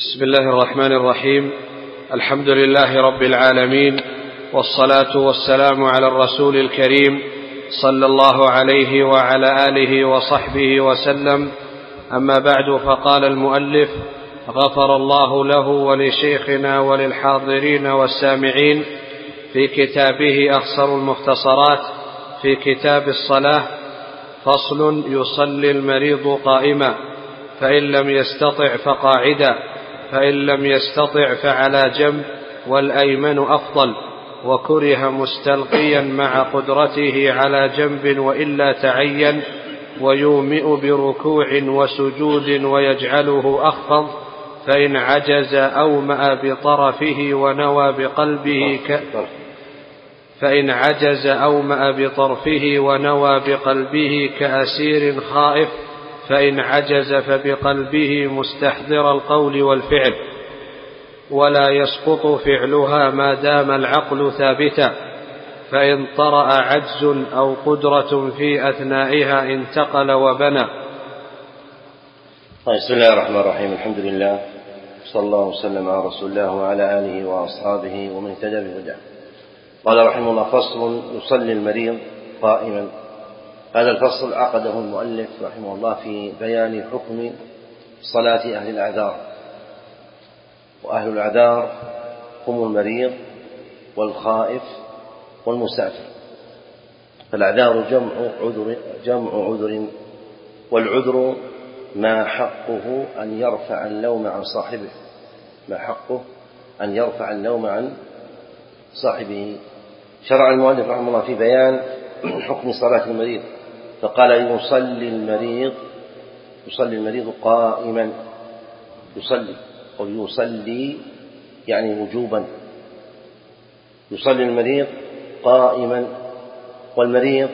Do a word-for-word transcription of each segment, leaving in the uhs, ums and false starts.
بسم الله الرحمن الرحيم. الحمد لله رب العالمين، والصلاة والسلام على الرسول الكريم صلى الله عليه وعلى آله وصحبه وسلم. أما بعد، فقال المؤلف: غفر الله له ولشيخنا وللحاضرين والسامعين في كتابه أخصر المختصرات في كتاب الصلاة: فصل: يصلي المريض قائما، فإن لم يستطع فقاعدا، فإن لم يستطع فعلى جنب، والأيمن أفضل، وكره مستلقيا مع قدرته على جنب وإلا تعين، ويومئ بركوع وسجود ويجعله أخفض، فإن عجز أومأ بطرفه ونوى بقلبه ك... فإن عجز أومأ بطرفه ونوى بقلبه كأسير خائف، فإن عجز فبقلبه مستحضر القول والفعل، ولا يسقط فعلها ما دام العقل ثابتا، فإن طرأ عجز أو قدرة في أثنائها انتقل وبنى. بسم الله الرحمن الرحيم. الحمد لله، صلى الله وسلم على رسول الله وعلى آله وأصحابه ومن اهتدى بهداه. قال رحمه الله: فصل: يصلي المريض قائما. هذا الفصل عقده المؤلف رحمه الله في بيان حكم صلاة أهل الأعذار. وأهل الأعذار هم المريض والخائف والمسافر. فالأعذار جمع عذر, جمع عذر والعذر ما حقه أن يرفع اللوم عن صاحبه ما حقه أن يرفع اللوم عن صاحبه. شرع المؤلف رحمه الله في بيان حكم صلاة المريض، فقال: يصلي المريض يصلي المريض قائما. يصلي أو يصلي يعني وجوبا. يصلي المريض قائما. والمريض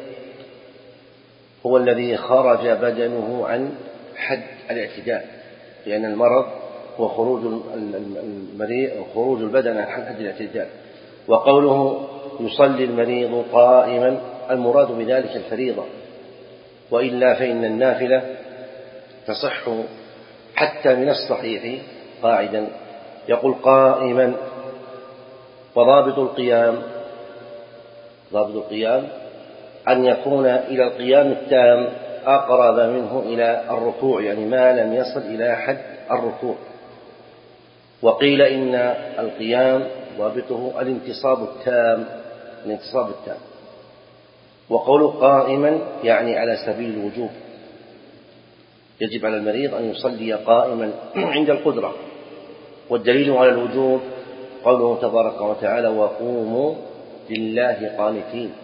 هو الذي خرج بدنه عن حد الاعتدال، لأن المرض هو خروج المريض خروج البدن عن حد الاعتدال. وقوله يصلي المريض قائما المراد بذلك الفريضة، وإلا فإن النافلة تصح حتى من الصحيح قاعدا. يقول قائما. وضابط القيام ضابط القيام أن يكون إلى القيام التام أقرب منه إلى الركوع، يعني ما لم يصل إلى حد الركوع. وقيل إن القيام ضابطه الانتصاب التام الانتصاب التام. وقول قائما يعني على سبيل الوجوب، يجب على المريض أن يصلي قائما عند القدرة. والدليل على الوجوب قوله تبارك وتعالى: وقوموا لله قانتين.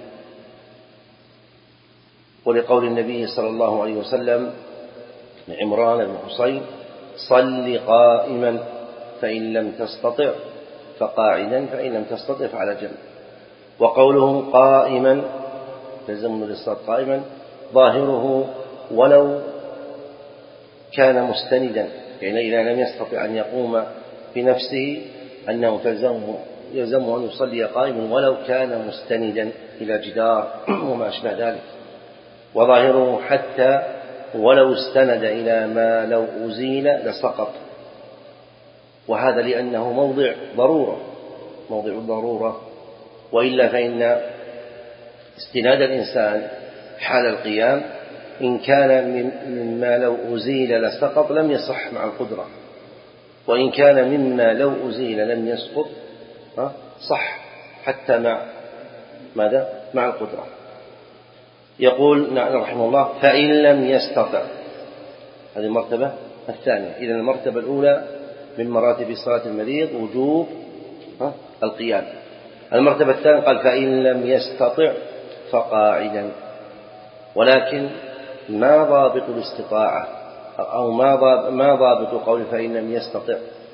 ولقول النبي صلى الله عليه وسلم لعمران بن حصين: صل قائما، فإن لم تستطع فقاعدا، فإن لم تستطع فعلى جنب. وقوله قائما تلزم للصلاة قائما ظاهره ولو كان مستندا، يعني إذا لم يستطع أن يقوم بنفسه أنه تلزمه يلزمه أن يصلي قائما ولو كان مستندا إلى جدار وما أشبه ذلك. وظاهره حتى ولو استند إلى ما لو أزيل لسقط، وهذا لأنه موضع ضرورة موضع ضرورة وإلا فإن استناد الإنسان حال القيام إن كان مما لو أزيل لسقط لم يصح مع القدرة، وإن كان مما لو أزيل لم يسقط صح حتى مع ماذا؟ مع القدرة. يقول رحمه الله: فإن لم يستطع. هذه المرتبة الثانية. إذن المرتبة الأولى من مراتب صلاة المريض وجوب القيام. المرتبة الثانية قال: فإن لم يستطع فقاعدا. ولكن ما ضابط الاستطاعة أو ما ضابط قول فإن لم يستطع؟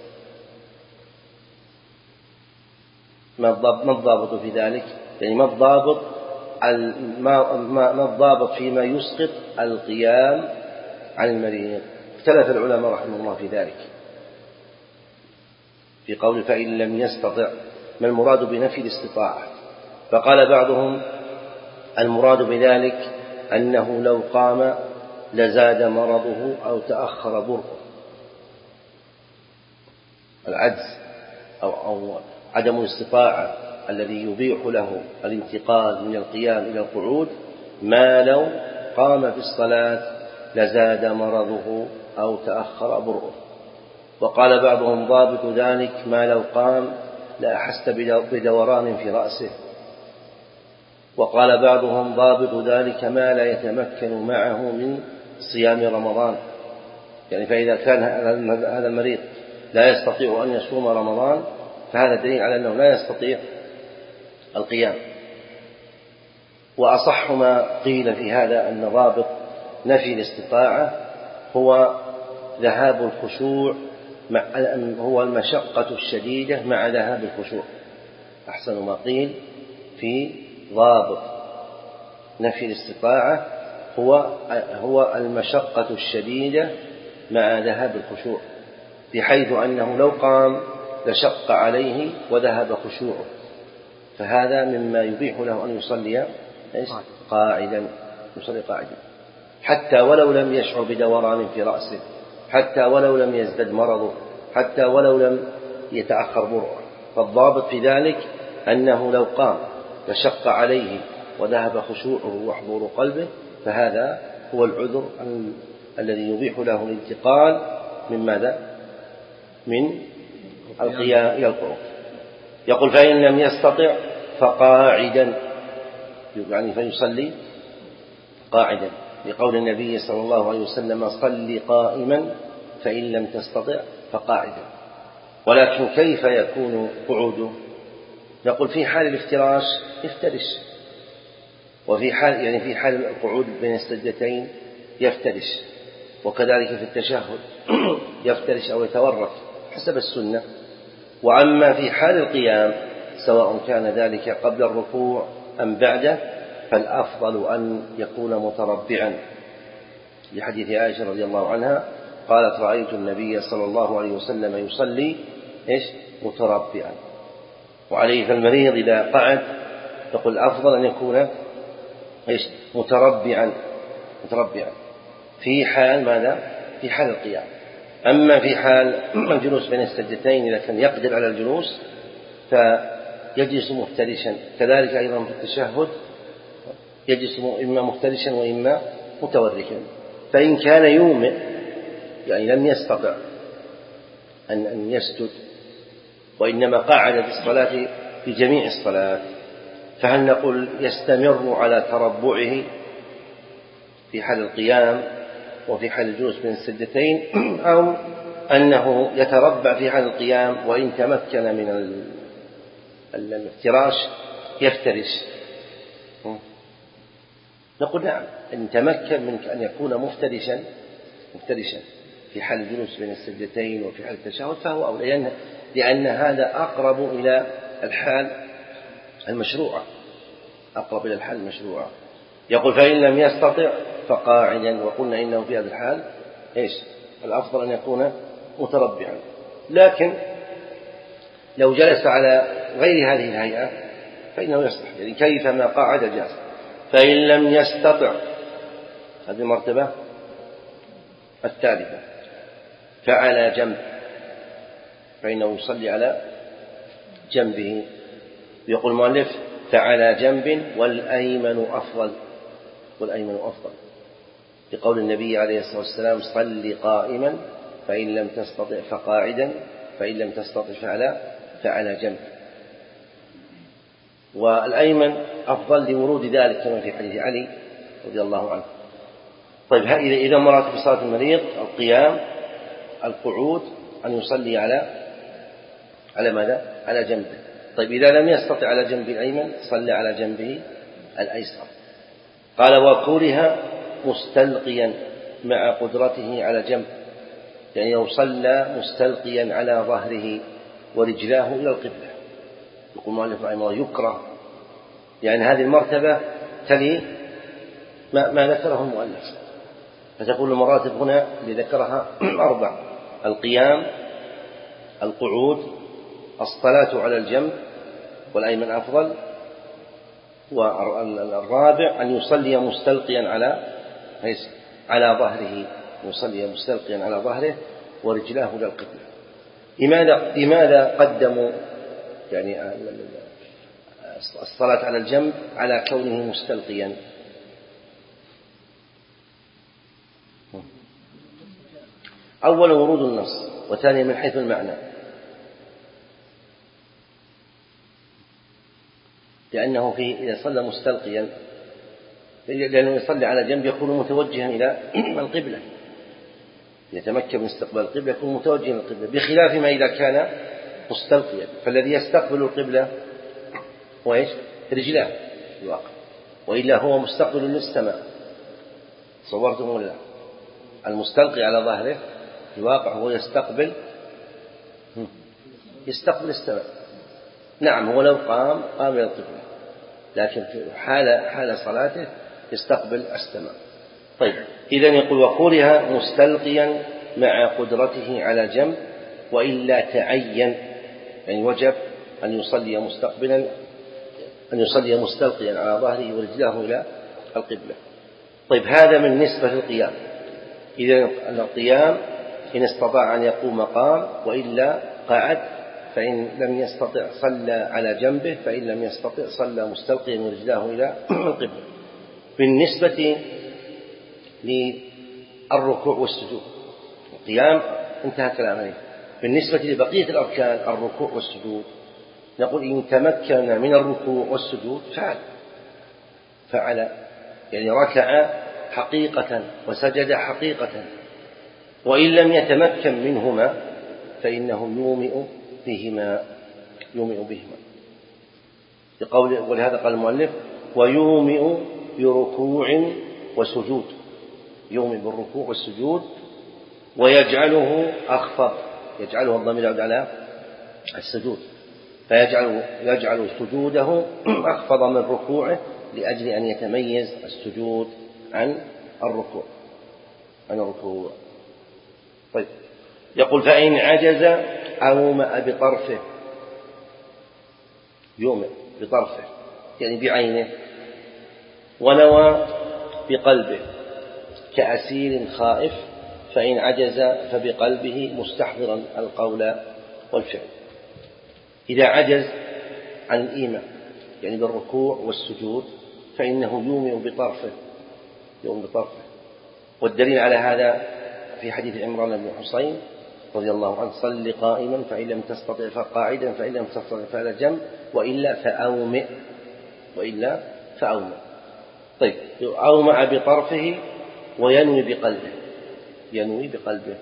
ما الضابط في ذلك؟ يعني ما الضابط ما الضابط فيما يسقط القيام عن المريض؟ اختلف العلماء رحمه الله في ذلك، في قول فإن لم يستطع ما المراد بنفي الاستطاعة. فقال بعضهم: المراد بذلك أنه لو قام لزاد مرضه أو تأخر برؤه. العجز أو, أو عدم الاستطاعة الذي يبيح له الانتقال من القيام إلى القعود، ما لو قام في الصلاة لزاد مرضه أو تأخر برؤه. وقال بعضهم ضابط ذلك ما لو قام لأحس بدوران في رأسه. وقال بعضهم ضابط ذلك ما لا يتمكن معه من صيام رمضان، يعني فإذا كان هذا المريض لا يستطيع أن يصوم رمضان فهذا دليل على أنه لا يستطيع القيام. وأصح ما قيل في هذا أن ضابط نفي الاستطاعة هو ذهاب الخشوع مع هو المشقة الشديدة مع ذهاب الخشوع. أحسن ما قيل في ضابط نفي الاستطاعة هو هو المشقة الشديدة مع ذهاب الخشوع، بحيث أنه لو قام لشق عليه وذهب خشوعه، فهذا مما يبيح له أن يصلي قاعدا يصلي قاعدا حتى ولو لم يشعر بدوران في رأسه، حتى ولو لم يزدد مرضه، حتى ولو لم يتأخر برؤه. فالضابط في ذلك أنه لو قام لشق عليه وذهب خشوعه وحضور قلبه، فهذا هو العذر الذي يبيح له الانتقال من ماذا؟ من القيام إلى القعود. يقول فإن لم يستطع فقاعدا، يعني فيصلي قاعدا، لقول النبي صلى الله عليه وسلم صل قائما فإن لم تستطع فقاعدا. ولكن كيف يكون قعوده؟ نقول في حال الافتراش يفترش، وفي حال يعني في حال القعود بين السجدتين يفترش، وكذلك في التشهد يفترش أو يتورك حسب السنة. وأما في حال القيام سواء كان ذلك قبل الركوع أم بعده فالأفضل أن يكون متربعا، لحديث عائشة رضي الله عنها قالت رأيت النبي صلى الله عليه وسلم يصلي إيش متربعا. وعليه فالمريض إذا قعد يقول الأفضل أن يكون إيش متربعا متربعا في حال ماذا؟ في حال القيام. أما في حال الجلوس بين السجدتين إذا كان يقدر على الجلوس فيجلس مفترشا، كذلك أيضا في التشهد يجلس إما مفترشا وإما متوركا. فإن كان يومئ يعني لم يستطع أن أن يسجد وإنما قعد في الصلاة في جميع الصلاة، فهل نقول يستمر على تربعه في حال القيام وفي حال الجلوس بين السجدتين، أو أنه يتربع في حال القيام وإن تمكن من الافتراش يفترش؟ نقول نعم، إن تمكن من أن يكون مفترشا مفترشا في حال الجلوس بين السجدتين وفي حال التشهد فهو أولى، لأن, لأن هذا أقرب إلى الحال المشروعة أقرب إلى الحال المشروعة. يقول فإن لم يستطع فقاعدا، وقلنا إنه في هذا الحال إيش الأفضل أن يكون متربعا. لكن لو جلس على غير هذه الهيئة فإنه يصلح، يعني كيفما قاعد جاز. فإن لم يستطع هذه المرتبة الثالثة فعلى جنب، فإنه يصلي على جنبه. يقول المؤلف فعلى جنب والأيمن أفضل، والأيمن أفضل لقول النبي عليه الصلاة والسلام صل قائما فإن لم تستطع فقاعدا فإن لم تستطع فعلى فعلى جنب. والأيمن أفضل لورود ذلك كما في حديث علي رضي الله عنه. طيب إذا مراتب صلاة المريض القيام القعود أن يصلي على على ماذا؟ على جنبه. طيب إذا لم يستطع على جنب الأيمن صلى على جنبه الأيسر. قال وكره مستلقيا مع قدرته على جنب، يعني لو صلى مستلقيا على ظهره ورجلاه إلى القبلة. يقول مؤلف رحمه الله يكره، يعني هذه المرتبة تلي ما, ما ذكره المؤلف، فتقول المراتب هنا اللي ذكرها أربع: القيام، القعود، الصلاة على الجنب والأيمن أفضل، والرابع أن يصلي مستلقيا على على ظهره، يصلي مستلقيا على ظهره ورجلاه إلى القبلة. لماذا لماذا قدموا يعني الصلاة على الجنب على كونه مستلقيا؟ أولا ورود النص، وثانيا من حيث المعنى، لأنه فيه إذا صلى مستلقيا، لأنه يصلي على جنب يكون متوجها إلى القبلة، يتمكن من استقبال القبلة يكون متوجها إلى القبلة، بخلاف ما إذا كان مستلقيا، فالذي يستقبل القبلة هو إيش؟ رجلاه في الواقع، وإلا هو مستقبل للسماء. صورتم ولا لا؟ المستلقي على ظهره في الواقع هو يستقبل يستقبل السماء. نعم هو لو قام قام إلى القبلة، لكن في حال حال صلاته يستقبل السماء. طيب إذن يقول وكره مستلقيا مع قدرته على جنب، وإلا تعين، يعني وجب أن يصلي مستقبلا أن يصلي مستلقيا على ظهره ورجلاه إلى القبلة. طيب هذا من نسبة القيام. إذن القيام إن استطاع أن يقوم قام، وإلا قعد، فإن لم يستطع صلى على جنبه، فإن لم يستطع صلى مستلقيا ورجلاه إلى القبلة. بالنسبة للركوع والسجود القيام انتهى كلام عليه. بالنسبة لبقية الأركان الركوع والسجود نقول إن تمكن من الركوع والسجود فعل فعل يعني ركع حقيقة وسجد حقيقة، وإن لم يتمكن منهما فإنه يومئ بهما يومئ بهما بقول، ولهذا قال المؤلف ويومئ بركوع وسجود، يومئ بالركوع والسجود، ويجعله أخفض، يجعله الضمير يعود على السجود، فيجعل يجعل سجوده أخفض من ركوعه لأجل أن يتميز السجود عن الركوع عن الركوع. طيب يقول فإن عجز أومأ بطرفه، يومئ بطرفه يعني بعينه، ونوى بقلبه كأسير خائف، فإن عجز فبقلبه مستحضرا القول والفعل. إذا عجز عن الإيماء يعني بالركوع والسجود فإنه يومئ بطرفه يوم بطرفه والدليل على هذا في حديث عمران بن حصين رضي الله عنه صل قائما فإن لم تستطع فقاعدا فإن لم تستطع فعلى جنب وإلا فأومئ وإلا فأومئ. طيب أومع بطرفه وينوي بقلبه ينوي بقلبه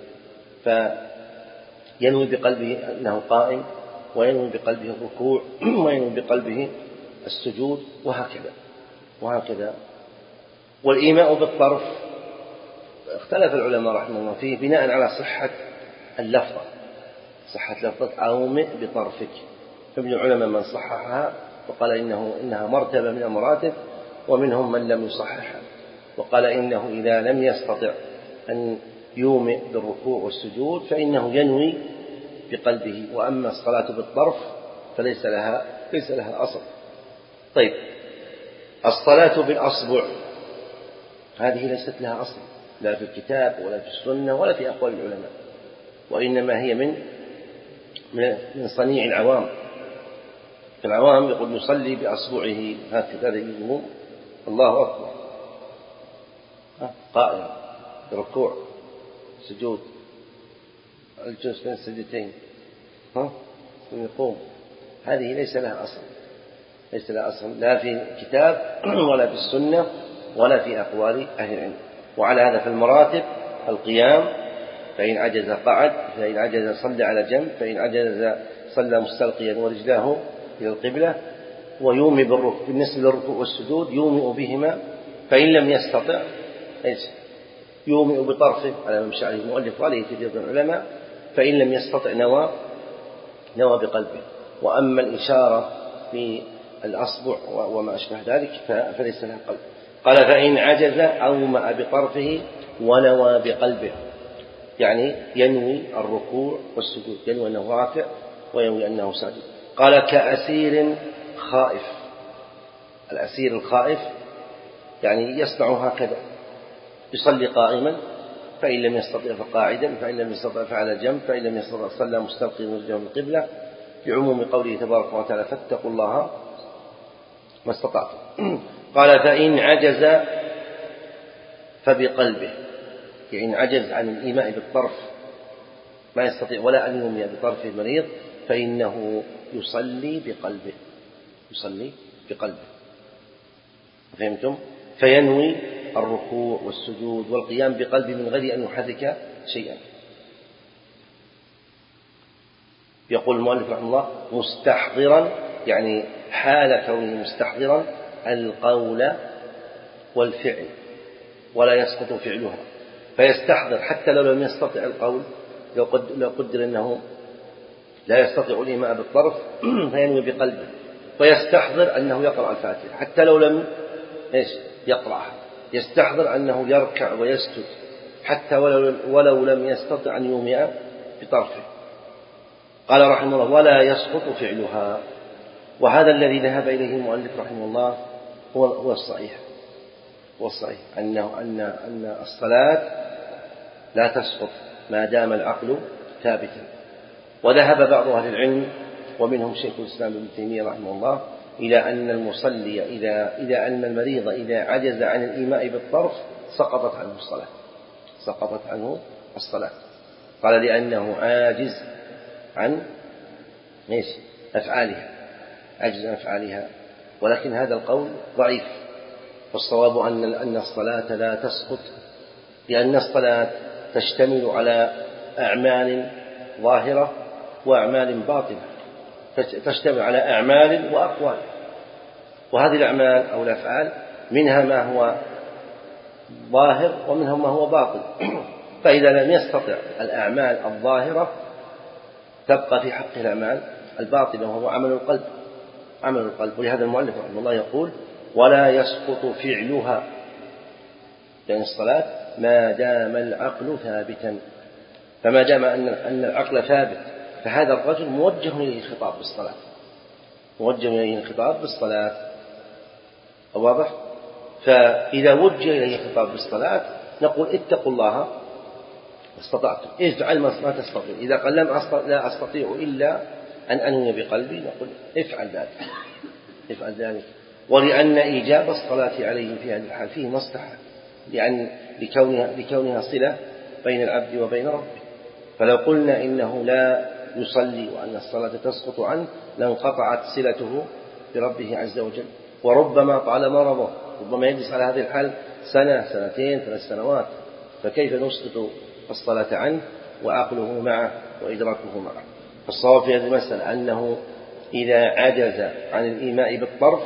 فينوي بقلبه أنه قائم، وينوي بقلبه الركوع، وينوي بقلبه السجود، وهكذا وهكذا. والإيماء بالطرف اختلف العلماء رحمه الله فيه بناء على صحة اللفظة صحة لفظة أومئ بطرفك، فمن العلماء من صححها وقال إنه إنها مرتبة من المراتب، ومنهم من لم يصححها وقال إنه إذا لم يستطع أن يومئ بالركوع والسجود فإنه ينوي بقلبه، وأما الصلاة بالطرف فليس لها ليس لها أصل. طيب الصلاة بالأصبع هذه ليست لها أصل لا في الكتاب ولا في السنة ولا في أقوال العلماء، وإنما هي من من صنيع العوام. العوام يقول يصلي بأصبعه هكذا يقول الله أكبر قائم ركوع سجود الجلوس بين السجدتين ها يقوم، هذه ليس لها أصل ليس لها أصل لا في الكتاب ولا في السنة ولا في أقوال أهل العلم. وعلى هذا في المراتب القيام، فإن عجز قعد، فإن عجز صلى على جنب، فإن عجز صلى مستلقيا ورجلاه إلى القبلة، ويومي بالركوع بالنسبة للركوع والسجود يومئ بهما، فإن لم يستطع يومئ بطرفه على ما مشى عليه المؤلف وعليه كثير من العلماء، فإن لم يستطع نوى نوى بقلبه. وأما الإشارة في الأصبع وما أشبه ذلك فليس لها قلب. قال فإن عجز أومأ بطرفه ونوى بقلبه، يعني ينوي الركوع والسجود، ينوي أنه راكع وينوي أنه ساجد. قال كأسير خائف، الأسير الخائف يعني يصنع هكذا، يصلي قائما فإن لم يستطع فقاعدا، فإن لم يستطع فعلى جنب، فإن لم يستطع صلى مستلقيا وجهه القبلة، بعموم قوله تبارك وتعالى فاتقوا الله ما استطعتم. قال فإن عجز فبقلبه، يعني عجز عن الإيماء بالطرف ما يستطيع ولا أن يومي بطرف المريض، فإنه يصلي بقلبه، يصلي بقلبه. فهمتم؟ فينوي الركوع والسجود والقيام بقلبه من غير أن يحرك شيئا. يقول المؤلف رحمه الله مستحضرا، يعني حال كونه مستحضرا القول والفعل ولا يسقط فعلها، فيستحضر حتى لو لم يستطع القول، لو قدر, لو قدر أنه لا يستطيع الإيماء بالطرف فينوي بقلبه، ويستحضر أنه يقرأ الفاتحة حتى لو لم إيش يقرأها، يستحضر أنه يركع ويسجد حتى ولو, ولو لم يستطع أن يومئ بطرفه. قال رحمه الله ولا يسقط فعلها، وهذا الذي ذهب إليه المؤلف رحمه الله هو هو الصحيح، هو الصحيح أنه أن أن الصلاة لا تسقط ما دام العقل ثابتا. وذهب بعض أهل العلم ومنهم شيخ الإسلام ابن تيمية رحمه الله إلى أن المصلي إذا إلى أن المريض إذا عجز عن الإيماء بالطرف سقطت عنه الصلاة، سقطت عنه الصلاة. قال لأنه عاجز عن ايش أفعالها، عجز عن أفعالها. ولكن هذا القول ضعيف، والصواب أن أن الصلاة لا تسقط، لأن الصلاة تشتمل على أعمال ظاهرة وأعمال باطنة، تشتمل على أعمال وأقوال، وهذه الأعمال أو الأفعال منها ما هو ظاهر ومنها ما هو باطن. فإذا لم يستطع الأعمال الظاهرة تبقى في حق الأعمال الباطنة وهو عمل القلب، عمل القلب. ولهذا المؤلف رحمه الله يقول ولا يسقط فعلها، لأن الصلاة ما دام العقل ثابتا، فما دام أن أن العقل ثابت فهذا الرجل موجه إليه الخطاب بالصلاة، موجه إليه الخطاب بالصلاة. واضح؟ فإذا وجه إليه الخطاب بالصلاة نقول اتقوا الله ما استطعتم، افعل ما تستطيع. إذا قال لم أستطيع لا أستطيع إلا أن أنوي بقلبي نقول افعل ذلك، افعل ذلك. ولأن إيجاب الصلاة عليه في هذه الحال فيه مصلحة، لأن لكونها, لكونها صلة بين العبد وبين ربه. فلو قلنا إنه لا يصلي وأن الصلاة تسقط عنه لانقطعت صلته بربه عز وجل، وربما طال مرضه، ربما يجلس على هذه الحال سنة سنتين ثلاث سنوات، فكيف نسقط الصلاة عنه وعقله معه وإدراكه معه؟ فالصواب في هذه المسألة أنه إذا عجز عن الإيماء بالطرف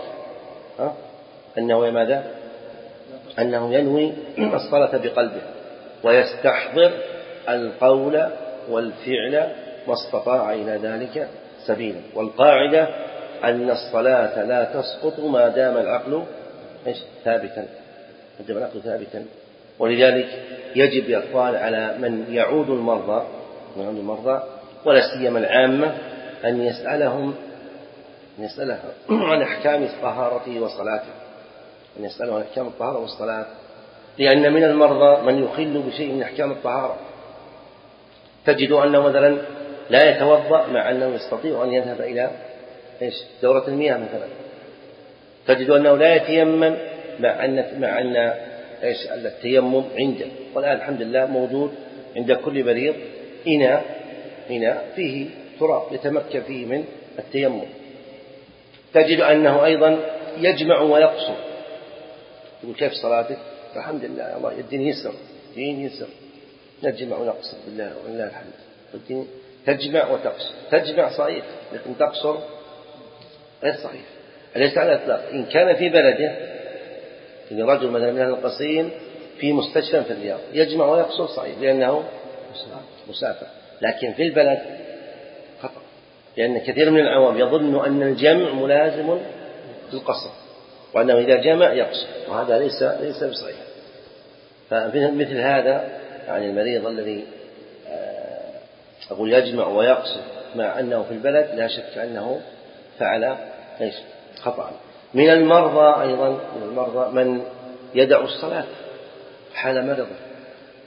أنه ماذا؟ أنه ينوي الصلاة بقلبه ويستحضر القول والفعل ما استطاع إلى ذلك سبيلا. والقاعدة أن الصلاة لا تسقط ما دام العقل ثابتا، ما دام العقل ثابتا. ولذلك يجب يا إخوان على من يعود المرضى من المرضى ولا سيما العامة أن يسألهم أن يسألهم عن أحكام طهارته وصلاته، أن يسألهم عن أحكام الطهارة والصلاة، لأن من المرضى من يخل بشيء من أحكام الطهارة، تجد أنه مثلا لا يتوضأ مع أنه يستطيع أن يذهب إلى إيش دورة المياه مثلا، تجد أنه لا يتيمم مع أن مع أن إيش التيمم عنده. والآن الحمد لله موجود عند كل مريض إناء إناء فيه تراب يتمكن فيه من التيمم. تجد أنه أيضا يجمع ويقصر، يقول كيف صلاتك؟ الحمد لله الله يديني يسر، يديني يسر، نجمع ونقصر بالله ولله الحمد. تجمع وتقصر، تجمع صحيح لكن تقصر غير صحيح، ليس على الإطلاق. إن كان في بلده، إن رجل مثلا من القصيم في مستشفى في الرياض يجمع ويقصر صحيح لأنه مسافر، لكن في البلد خطأ، لأن كثير من العوام يظن أن الجمع ملازم للقصر، وأنه إذا جمع يقصر، وهذا ليس ليس بصحيح. فمثل هذا يعني المريض الذي أقول يجمع ويقصر مع أنه في البلد لا شك أنه فعل ليس خطأ. من المرضى أيضا من المرضى من يدع الصلاة حال مرضه،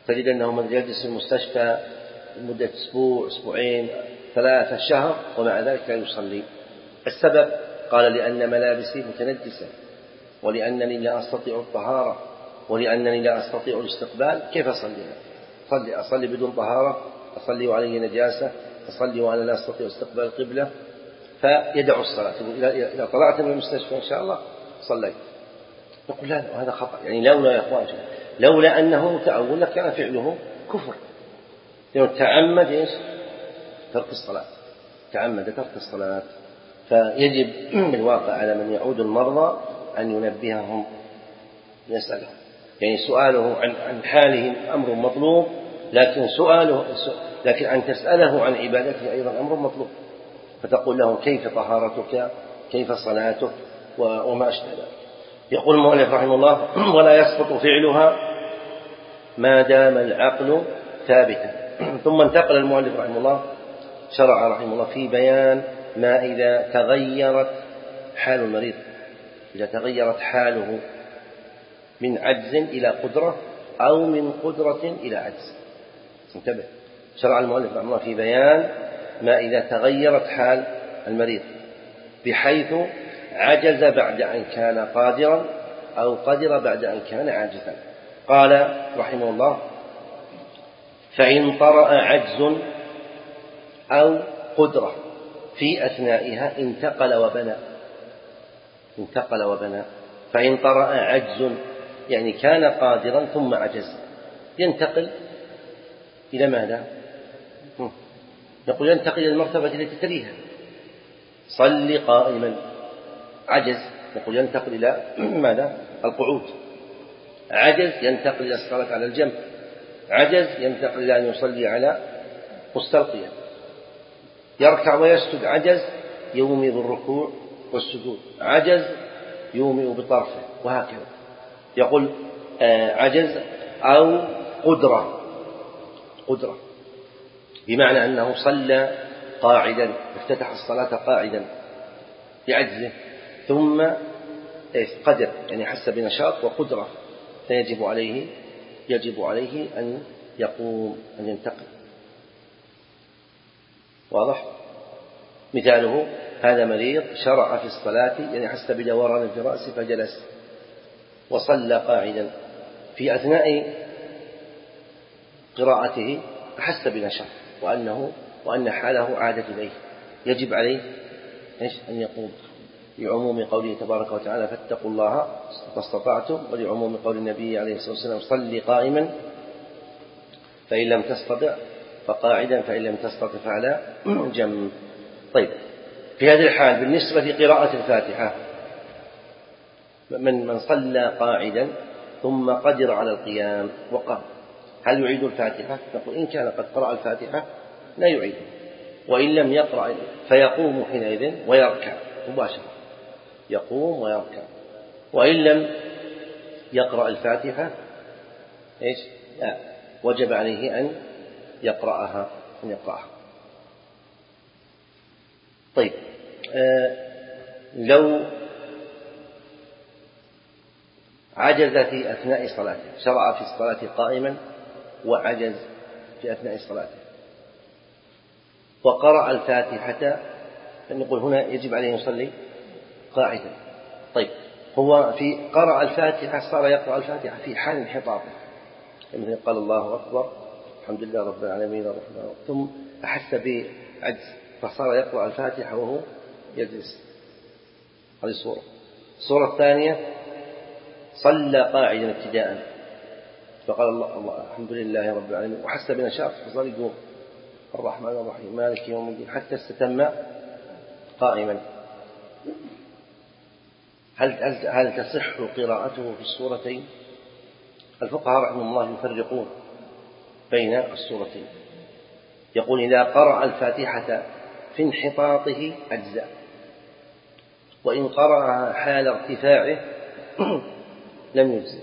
تجد أنه من يجلس في المستشفى لمدة أسبوع أسبوعين ثلاثة شهر ومع ذلك لا يصلي. السبب قال لأن ملابسي متنجسة، ولأنني لا أستطيع الطهارة، ولأنني لا أستطيع الاستقبال. كيف أصلي؟ أصلي أصلي بدون طهارة، أصلي وعلي نجاسة، أصلي وأنا لا أستطيع استقبال القبلة، فيدع الصلاة. إذا طلعت من المستشفى إن شاء الله صليت. نقول لا، هذا خطأ. يعني لولا يا أخوان، لولا أنه متأول كان فعله كفر، لأنه تعمد إيش؟ ترك الصلاة، تعمد ترك الصلاة. فيجب بالواقع على من يعود المرضى أن ينبههم، يسألهم. يعني سؤاله عن عن حالهم أمر مطلوب، لكن سؤاله لكن أن تسأله عن عبادته أيضا أمر مطلوب. فتقول له كيف طهارتك، كيف صلاتك، وما أشبه ذلك. يقول المؤلف رحمه الله: ولا يسقط فعلها ما دام العقل ثابتا. ثم انتقل المؤلف رحمه الله، شرع رحمه الله في بيان ما إذا تغيرت حال المريض، إذا تغيرت حاله من عجز إلى قدرة أو من قدرة إلى عجز. انتبه، شرع المؤلف رحمه الله في بيان ما إذا تغيرت حال المريض بحيث عجز بعد أن كان قادرا أو قدر بعد أن كان عاجزا. قال رحمه الله: فإن طرأ عجز أو قدرة في أثنائها انتقل وبنى. انتقل وبنى. فإن طرأ عجز يعني كان قادرا ثم عجز، ينتقل إلى ماذا؟ نقول ينتقل إلى المرتبة التي تليها. صل قائما. عجز، نقول ينتقل إلى ماذا؟ القعود. عجز ينتقل إلى الصلاة على الجنب. عجز ينتقل إلى أن يصلي على مستلقيا. يركع ويسجد، عجز يومئ بالركوع والسجود، عجز يومئ بطرفه، وهكذا. يقول عجز أو قدرة. قدرة بمعنى أنه صلى قاعدا، افتتح الصلاة قاعدا بعجزه، ثم قدر يعني حس بنشاط وقدرة، فيجب عليه يجب عليه أن يقوم، أن ينتقل. واضح؟ مثاله: هذا مريض شرع في الصلاة يعني حس بدوران في رأسه فجلس وصلى قاعدا، في أثناء قراءته أحس بنشاط وأنه وأن حاله عادت إليه، يجب عليه إيش؟ أن يقوم، لعموم قوله تبارك وتعالى: فاتقوا الله ما استطعتم، ولعموم قول النبي عليه الصلاة والسلام: صل قائما فإن لم تستطع فقاعدا، فإن لم تستطع فعلى جنب. طيب، في هذه الحال بالنسبة لقراءة الفاتحة، من من صلى قاعدا ثم قدر على القيام وقام، هل يعيد الفاتحة؟ نقول إن كان قد قرأ الفاتحة لا يعيد، وإن لم يقرأ فيقوم حينئذ ويركع مباشرة، يقوم ويركع. وإن لم يقرأ الفاتحة إيش؟ لا، وجب عليه أن يقرأها أن يقرأها. طيب، آه لو عجز في أثناء صلاته، شرع في الصلاة قائما وعجز في أثناء صلاته وقرأ الفاتحة، نقول هنا يجب عليه يصلي قاعدا. طيب، هو في قرأ الفاتحة صار يقرأ الفاتحة في حال انحطاطه، مثل قال الله أكبر الحمد لله رب العالمين الرحمن، ثم أحس بعجز فصار يقرأ الفاتحة وهو يجلس. هذه الصورة. الصورة الثانية: صلى قاعدا ابتداء فقال الله, الله الحمد لله رب العالمين وحس بنشاط فصار يقول الرحمن الرحيم مالك يوم الدين حتى استتم قائما. هل هل تصح قراءته في السورتين؟ الفقهاء رحمهم الله يفرقون بين السورتين، يقول إذا قرأ الفاتحة في انحطاطه أجزاء، وإن قرأها حال ارتفاعه لم يجزئ.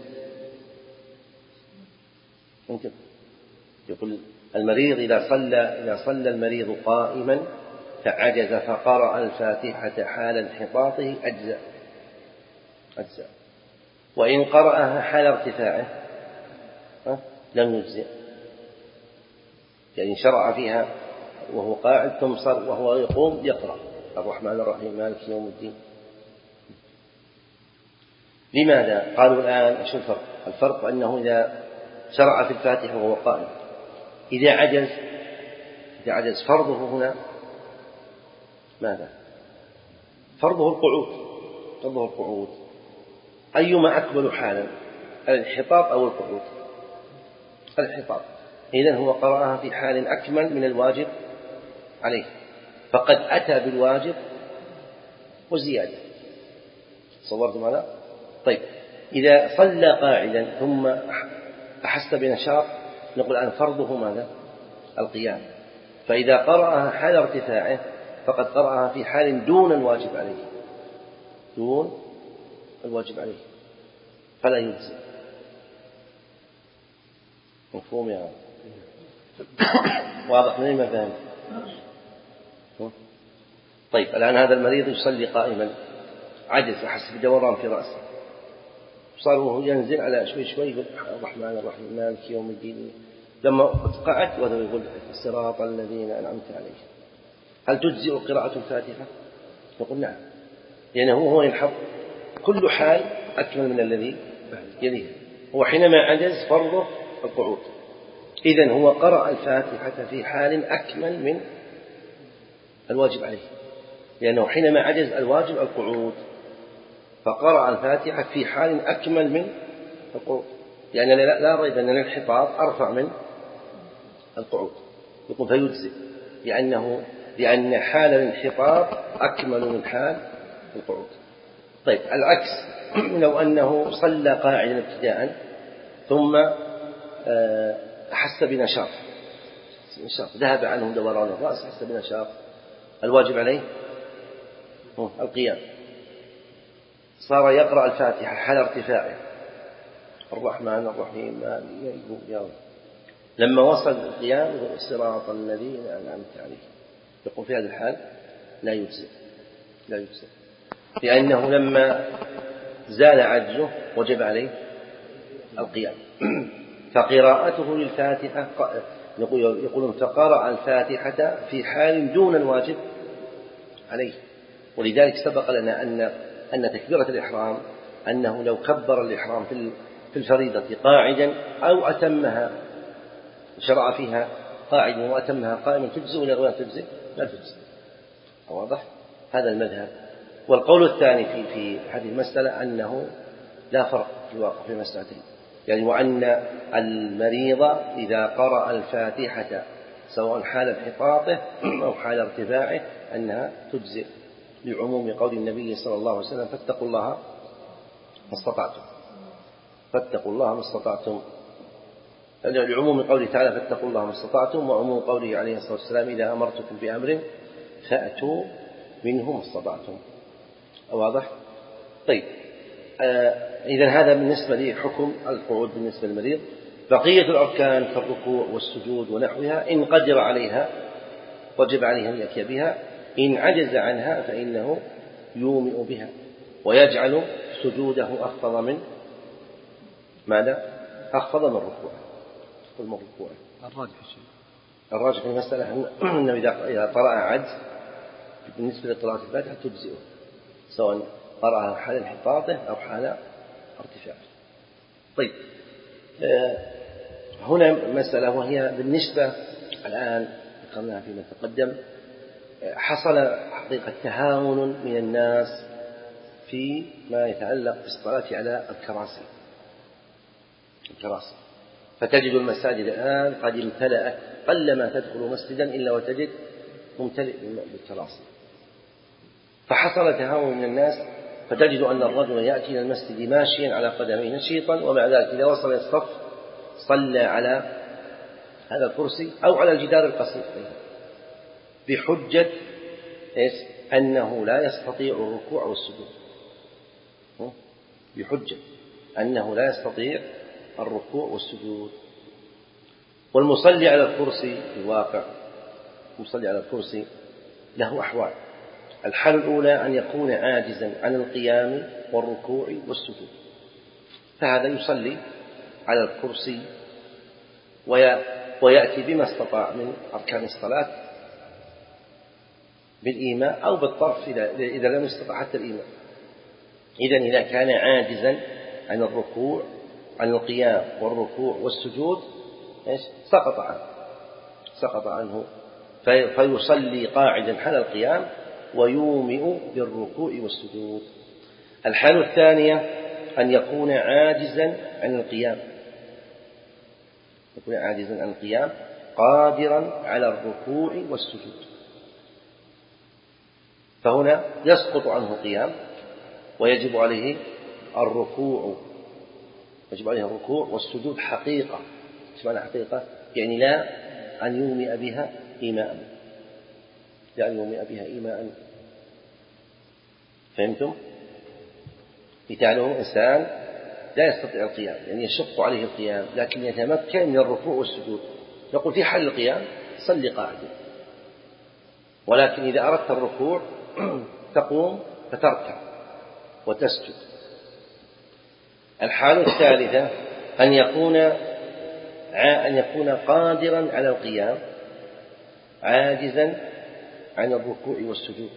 يقول المريض إذا صلى إذا صلى المريض قائما فعجز فقرأ الفاتحة حال انحطاطه أجزاء أجزاء، وإن قرأها حال ارتفاعه لم يجزئ، يعني شرع فيها وهو قاعد ثم صار وهو يقوم يقرأ الرحمن الرحيم مالك يوم الدين. لماذا؟ قالوا الآن شو الفرق؟ الفرق أنه إذا شرع في الفاتحة وهو قائم إذا عجز إذا عجز فرضه هنا ماذا؟ فرضه القعود فرضه القعود أيما أكمل حالا الانحطاط أو القعود؟ الانحطاط. إذن هو قرأها في حال أكمل من الواجب عليه، فقد أتى بالواجب وزيادة. صورت معنا؟ طيب إذا صلى قاعدا ثم أحس بنشاط نقول أن فرضه ماذا؟ القيام. فإذا قرأها حال ارتفاعه فقد قرأها في حال دون الواجب عليه دون الواجب عليه فلا يجزئ. مفهوم يا واضح من ما فهم؟ طيب الآن هذا المريض يصلي قائما عجز أحس بدوران في رأسه صار وهو ينزل على شوي شوي يقول الرحمن الرحيم مالك يوم الدين. لما قعدت وهو يقول الصراط الذين أنعمت عليهم هل تجزئ قراءة الفاتحة؟ نقول نعم، يعني هو هو ينحط كل حال أكمل من الذي يليه. هو حينما عجز فرضه القعود، إذن هو قرأ الفاتحة في حال أكمل من الواجب عليه، لأنه حينما عجز الواجب القعود فقرأ الفاتحة في حال أكمل من القعود، لأن يعني لا ريب أن الانحطاط أرفع من القعود يقول فيجزئ لأنه لأن حال الانحطاط أكمل من حال القعود. طيب العكس لو أنه صلى قاعدا ابتداء ثم أحس بنشاط ذهب عنه دوران الرأس أحس بنشاط الواجب عليه القيام صار يقرأ الفاتحة حال ارتفاعه الرحمن الرحيم يقول لما وصل القيام يقول الصراط الذين أنعمت عليهم يقول في هذا الحال لا يجزئ لا يجزئ لأنه لما زال عجزه وجب عليه القيام. فقراءته للفاتحة يقولون فقرأ الفاتحة في حال دون الواجب عليه. ولذلك سبق لنا أن أن تكبيرة الإحرام أنه لو كبر الإحرام في الفريضة قاعدا أو أتمها شرع فيها قاعدا وأتمها قائما تجزئ ولا غير تجزئ؟ لا تجزئ. واضح؟ هذا المذهب. والقول الثاني في في هذه المسألة أنه لا فرق في الواقع في المسألتين، يعني وأن المريض إذا قرأ الفاتحة سواء حال انحطاطه أو حال ارتفاعه أنها تجزئ لعموم قول النبي صلى الله عليه وسلم فاتقوا الله ما استطعتم فاتقوا الله ما استطعتم لعموم قوله تعالى فاتقوا الله ما استطعتم وعموم قوله عليه الصلاة والسلام إذا أمرتكم بأمر فأتوا منه ما استطعتم. واضح؟ طيب آه إذن هذا بالنسبة لحكم القعود بالنسبة للمريض. بقية الأركان كالركوع والسجود ونحوها إن قدر عليها وجب عليه أن يأتي بها، إن عجز عنها فإنه يومئ بها ويجعل سجوده أخفض من ماذا؟ أخفض من ركوعه من ركوعه. الراجح الراجح في المسألة أنه إذا قرأ عجز بالنسبة لقراءة الفاتحة تجزئه سواء قرأها حال انحطاطه أو حال ارتفاعه. طيب هنا مسألة وهي بالنسبة الآن ذكرناها فيما تقدم حصل حقيقة تهاون من الناس في ما يتعلق بالصلاة على الكراسي الكراسي فتجد المساجد الآن قد امتلأت قلما تدخل مسجدا إلا وتجد ممتلئ بالكراسي. فحصل تهاون من الناس فتجد أن الرجل يأتي إلى المسجد ماشيا على قدميه نشيطا ومع ذلك إذا وصل الصف صلى على هذا الكرسي أو على الجدار القصير بحجة أنه لا يستطيع الركوع والسجود بحجة أنه لا يستطيع الركوع والسجود. والمصلي على الكرسي في الواقع المصلي على الكرسي له أحوال. الحالة الأولى أن يكون عاجزا عن القيام والركوع والسجود فهذا يصلي على الكرسي ويأتي بما استطاع من أركان الصلاة بالإيماء أو بالطرف إذا لم يستطع حتى الإيماء. إذن إذا كان عاجزا عن الركوع عن القيام والركوع والسجود سقط عنه سقط عنه فيصلي قاعدا حال القيام ويومئ بالركوع والسجود. الحالة الثانية أن يكون عاجزا عن القيام يكون عاجزا عن القيام قادرا على الركوع والسجود، فهنا يسقط عنه القيام ويجب عليه الركوع يجب عليه الركوع والسجود حقيقة. ايش معنى حقيقة؟ يعني لا أن يومئ بها إيماء لا أن يومئ بها إيماء. فهمتم؟ مثاله إنسان لا يستطيع القيام يعني يشق عليه القيام لكن يتمكن من الركوع والسجود، نقول في حال القيام صل قاعدا، ولكن إذا أردت الركوع تقوم فتركع وتسجد. الحالة الثالثة أن يكون أن يكون قادرا على القيام عاجزا عن الركوع والسجود.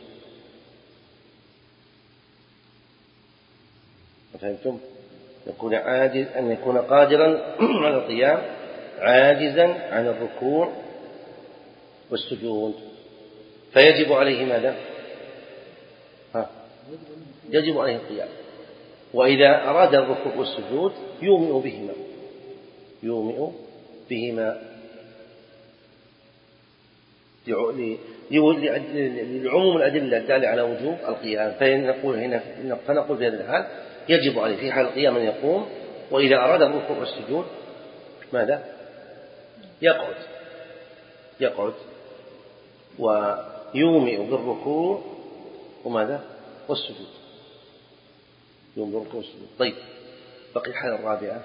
فهمتم؟ يكون عاجز أن يكون قادرا على القيام عاجزا عن الركوع والسجود، فيجب عليه ماذا؟ ها. يجب عليه القيام، وإذا أراد الركوع والسجود يومئ بهما يومئ بهما لعموم الأدلة الدالة على وجوب القيام. فنقول هنا فنقول في هذا الحال يجب عليه في حال القيام أن يقوم، وإذا أراد الركوع والسجود ماذا؟ يقعد يقعد ويومئ بالركوع وماذا؟ والسجود يوم بالركوع والسجود. طيب، بقي الحالة الرابعة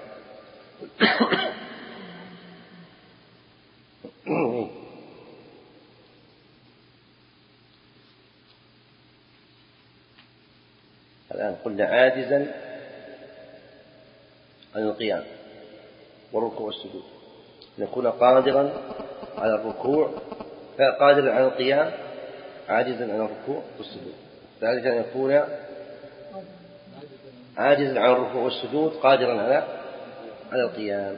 الآن قلنا عاجزا عن القيام والركوع والسجود، نكون قادرا على الركوع قادرا على القيام عاجزا عن الركوع والسجود. ذلك أن يكون عاجزا عن الركوع والسجود قادرا على على القيام.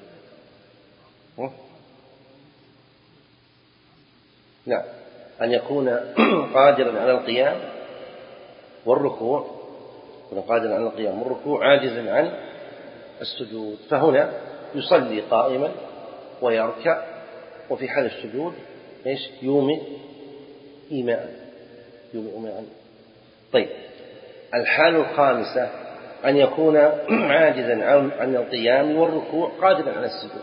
نعم، أن يكون قادرا على القيام والركوع يكون قادرا على القيام والركوع عاجزا عن السجود، فهنا يصلي قائما ويركع، وفي حال السجود ايش؟ يومئ إيماء يومئ إيماء. طيب، الحالة الخامسة أن يكون عاجزا عن القيام والركوع قادرا على السجود،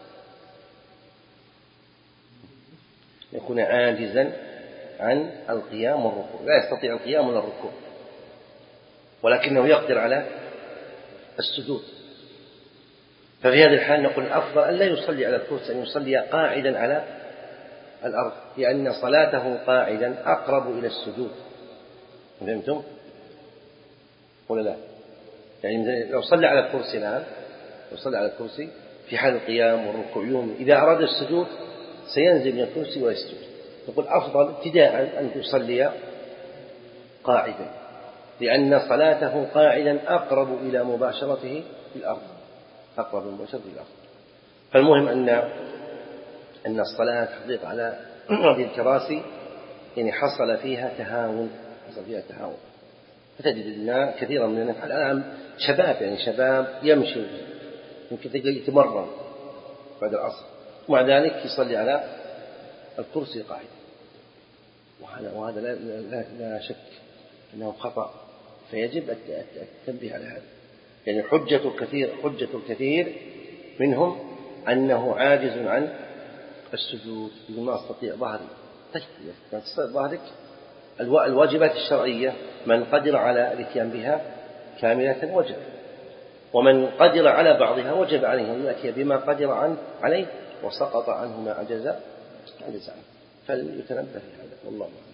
يكون عاجزا عن القيام والركوع، لا يستطيع القيام ولا الركوع، ولكنه يقدر على السجود. ففي هذه الحال نقول الأفضل أن لا يصلي على الكرسي، أن يصلي قاعدا على الأرض، لأن صلاته قاعدا أقرب إلى السجود. فهمتم؟ ولا لا؟ يعني لو صلى على الكرسي الآن لو صلى على الكرسي في حال القيام والركوع يوم، إذا أراد السجود سينزل من الكرسي ويسجد. نقول أفضل ابتداء أن تصلي قاعدا، لأن صلاته قاعدا أقرب إلى مباشرته في الأرض أقرب من مباشرته في الأرض. فالمهم أن أن الصلاة حقيقة على هذه الكراسي يعني حصل فيها تهاون حصل فيها تهاون فتجد الناس كثيرا من الناس الآن شباب يعني شباب يمشي يمكن تلقى يتمرن بعد العصر ومع ذلك يصلي على الكرسي قاعد، وهذا وهذا لا, لا, لا شك أنه خطأ، فيجب التنبيه على هذا. يعني حجة الكثير حجة الكثير منهم أنه عاجز عن السجود، يقول ما أستطيع ظهري. طيب، ما تستطيع ظهرك الواجبات الشرعية من قدر على الاتيان بها كاملة وجب، ومن قدر على بعضها وجب عليه أن يأتي بما قدر عنه عليه، وسقط عنه ما عجز عجز عنه. فليتنبه في هذا والله.